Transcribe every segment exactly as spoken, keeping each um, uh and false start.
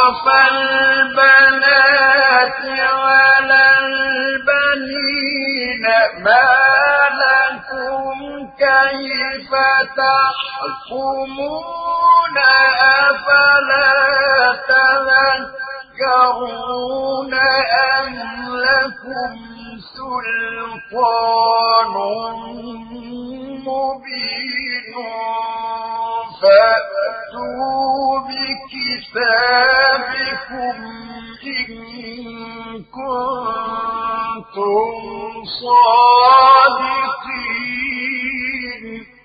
أصطفى البنات على البنين ما لكم كيف تحكمون أفلا تذكرون أم لكم سلطان مبين فأتوا بكتابكم إن كنتم صادقين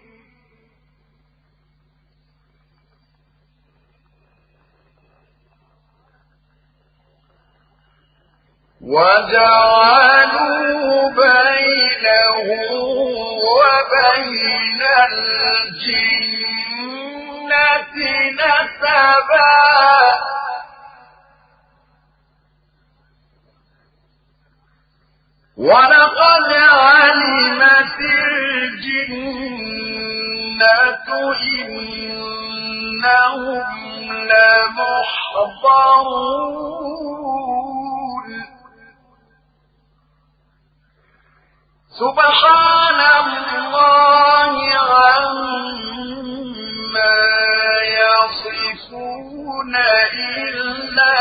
وجعلوا بينه وبين الجنة نسبا ولقد علمت الجنة إنهم لمحضرون سبحان الله عما يصفون إلا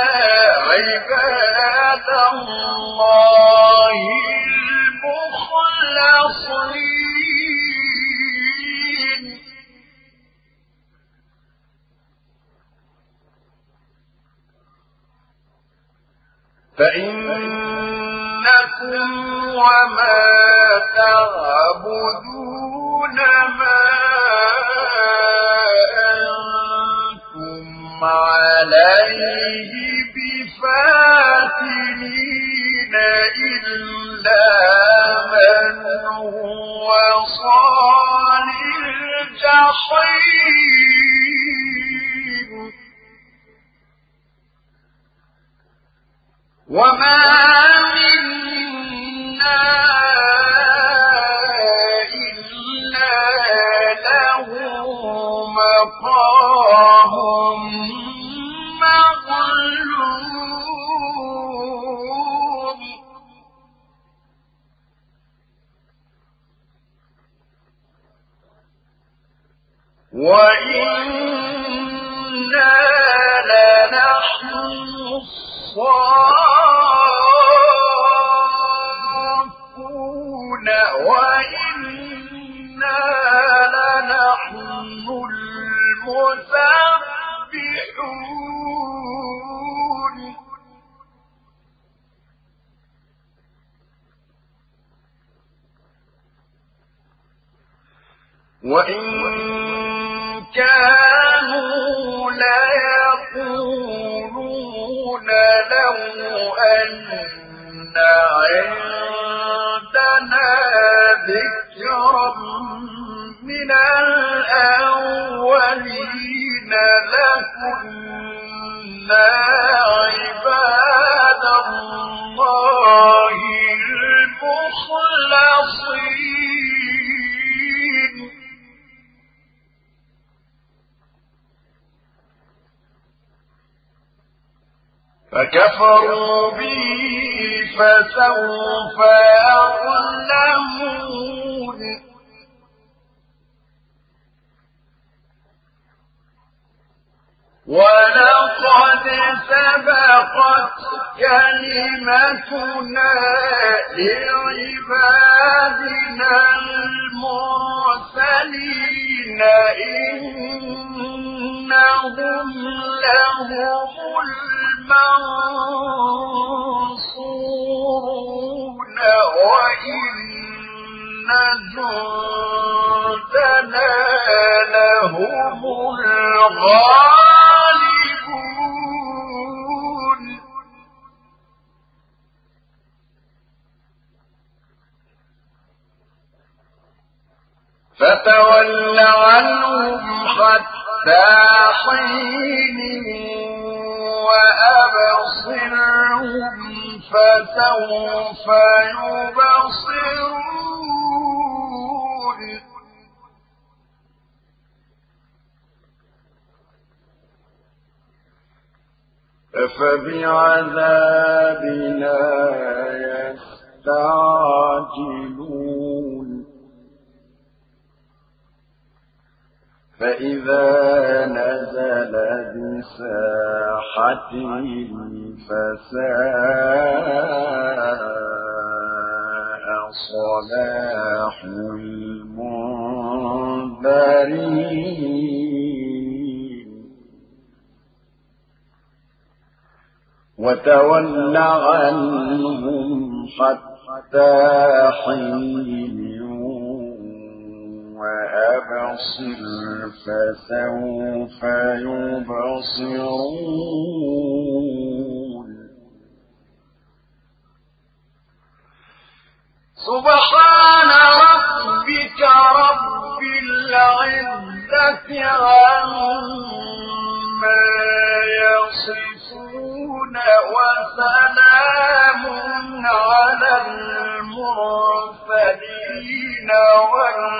عباد الله المخلصين فإنكم وما تعبدون ما أنتم عليه بفاتنين إلا من هو صال الجحيم وما منا إلا له مقام معلوم وإنا لنحن الصافون وإنا لنحن المسبحون وإن كانوا ليقولون لو أن عندنا ذكرا من الأولين لكنا عباد الله المخلصين فكفروا به فسوف يعلمون ولقد سبقت كلمتنا لعبادنا المرسلين إنهم لهم المنصورون وإن جندنا لهم الغالبون فتول عنهم حتى حين وأبصرهم فسوف يبصرون أفبعذابنا يستعجلون فإذا نزل بساحتهم فساء صلاح المنذرين وتول عنهم حتى حين وأبصر فسوف يبصرون سبحان ربك رب العزة عما يصفون وسلام على المرسلين والحمد